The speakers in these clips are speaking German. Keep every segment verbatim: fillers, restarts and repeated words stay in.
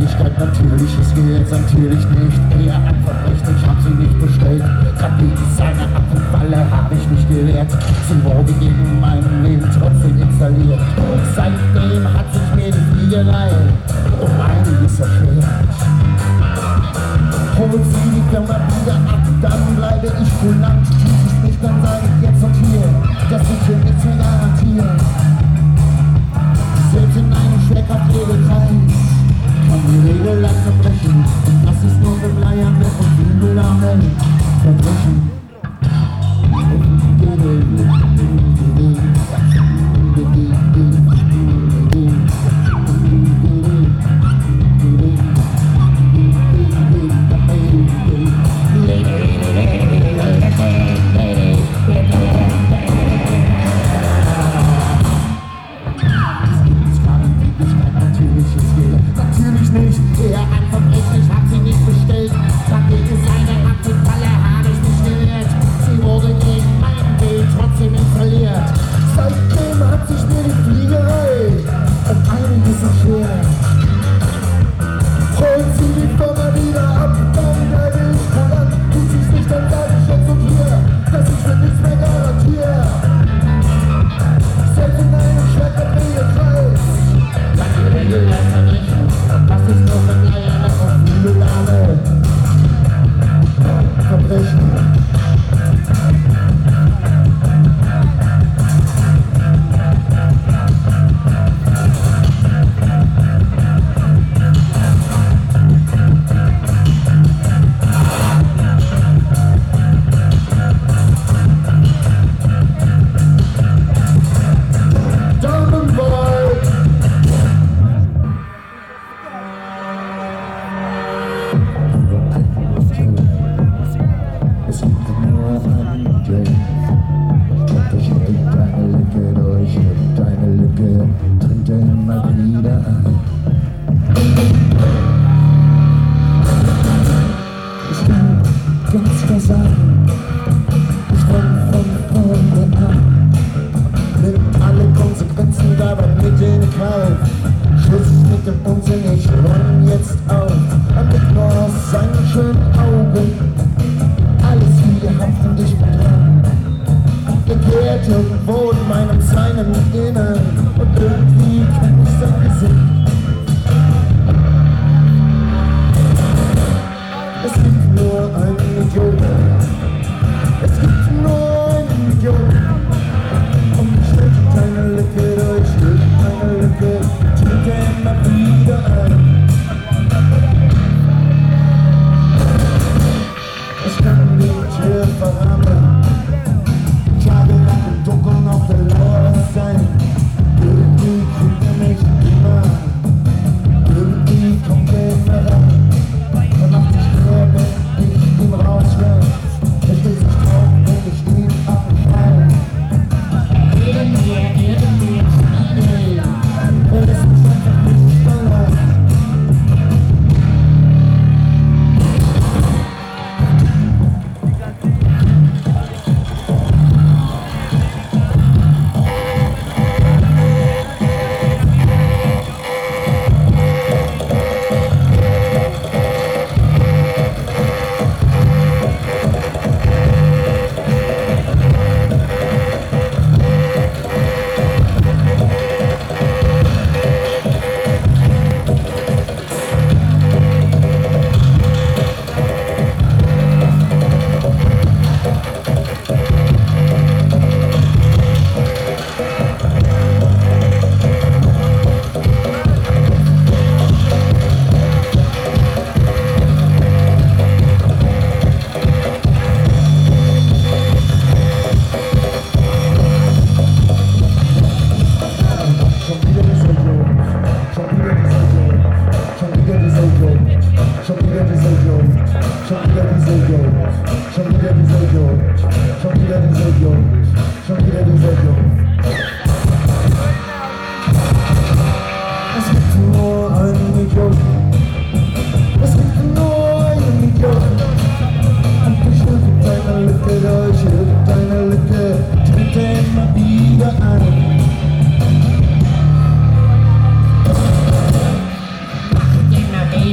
Wirklichkeit natürlich, es geht natürlich nicht. Eher einfach recht, ich hab sie nicht bestellt. Grad wie seine Apfelfalle habe ich mich gelehrt. Sie wurde in meinem Leben trotzdem installiert. Und seitdem hat sich mir die Fliegerei um einiges erklärt. Holt sie die Firma wieder ab, dann bleibe ich kulant. Tut es nicht, dann sage ich jetzt und hier, dass ich für nichts mehr garantiere. Selbst in einem Schleckerpflegekreis kann die Regel leicht verbrechen. Das ist nur für bleierne und übelarme Verbrechen. Natürlich nicht, eher einfach echt, ich hab sie nicht bestellt. Rakete seine Apfelfalle habe ich nicht gelehrt. Sie wurde gegen mein Bild trotzdem installiert. Seitdem hat sich mir die Fliegerei um einiges erschwert. Holt sie die Firma wieder ab, dann bleibe ich kulant. Tut sie's nicht, dann sage ich jetzt und hier, dass ich für nichts mehr garantiere. Selbst in einem Schwertverträgerkreis kann die Regel leicht verbrechen. Das ist nur für bleierne und übelarme Verbrechen. Irgendwo in meinem seinen Innern und irgendwie kenn ich sein Gesicht. Es gibt nur einen Idiot, es gibt nur einen Idiot. Und ich schnitt eine Lücke durch, schnitt eine Lücke, trinke immer wieder ein. Ich kann die Tür verrammern, tagelang im Dunkeln auf der Lauer sein. Irgendwie kriegt er mich immer, irgendwie kommt er immer ran. Er macht sich quer, wenn ich ihm rauswerf. Er steht sich drauf, wenn ich ihn abfall. Reden wir, reden wir, reden. Er lässt mich einfach nicht verlassen. Immer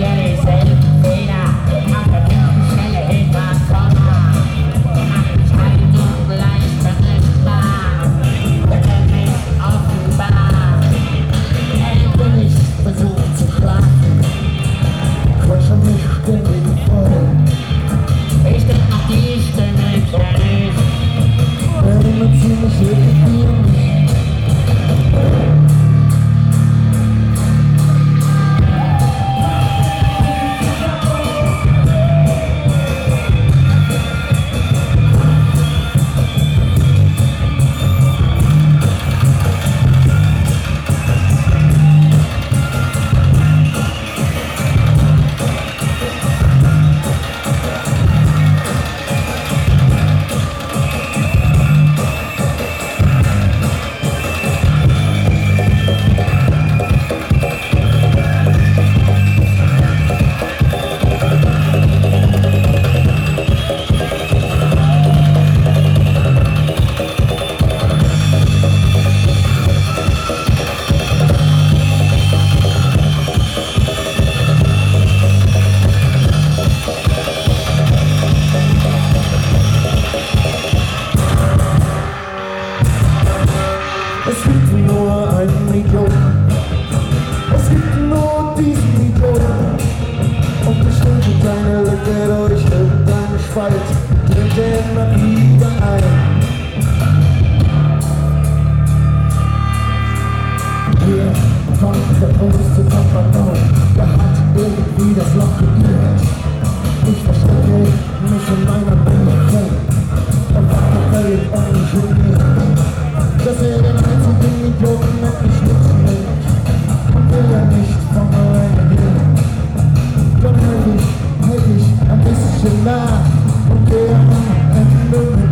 der größte Papagau, der hat irgendwie das Loch geklärt. Ich verstecke mich in meiner Welt und warte völlig ungeniert, dass er den einzigen Idioten mit mich mitnimmt und will er nicht von alleine gehen. Dann hält ich, hält ich ein bisschen nach und gehe am Ende mit.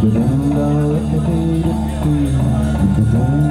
But I'm gonna let me be the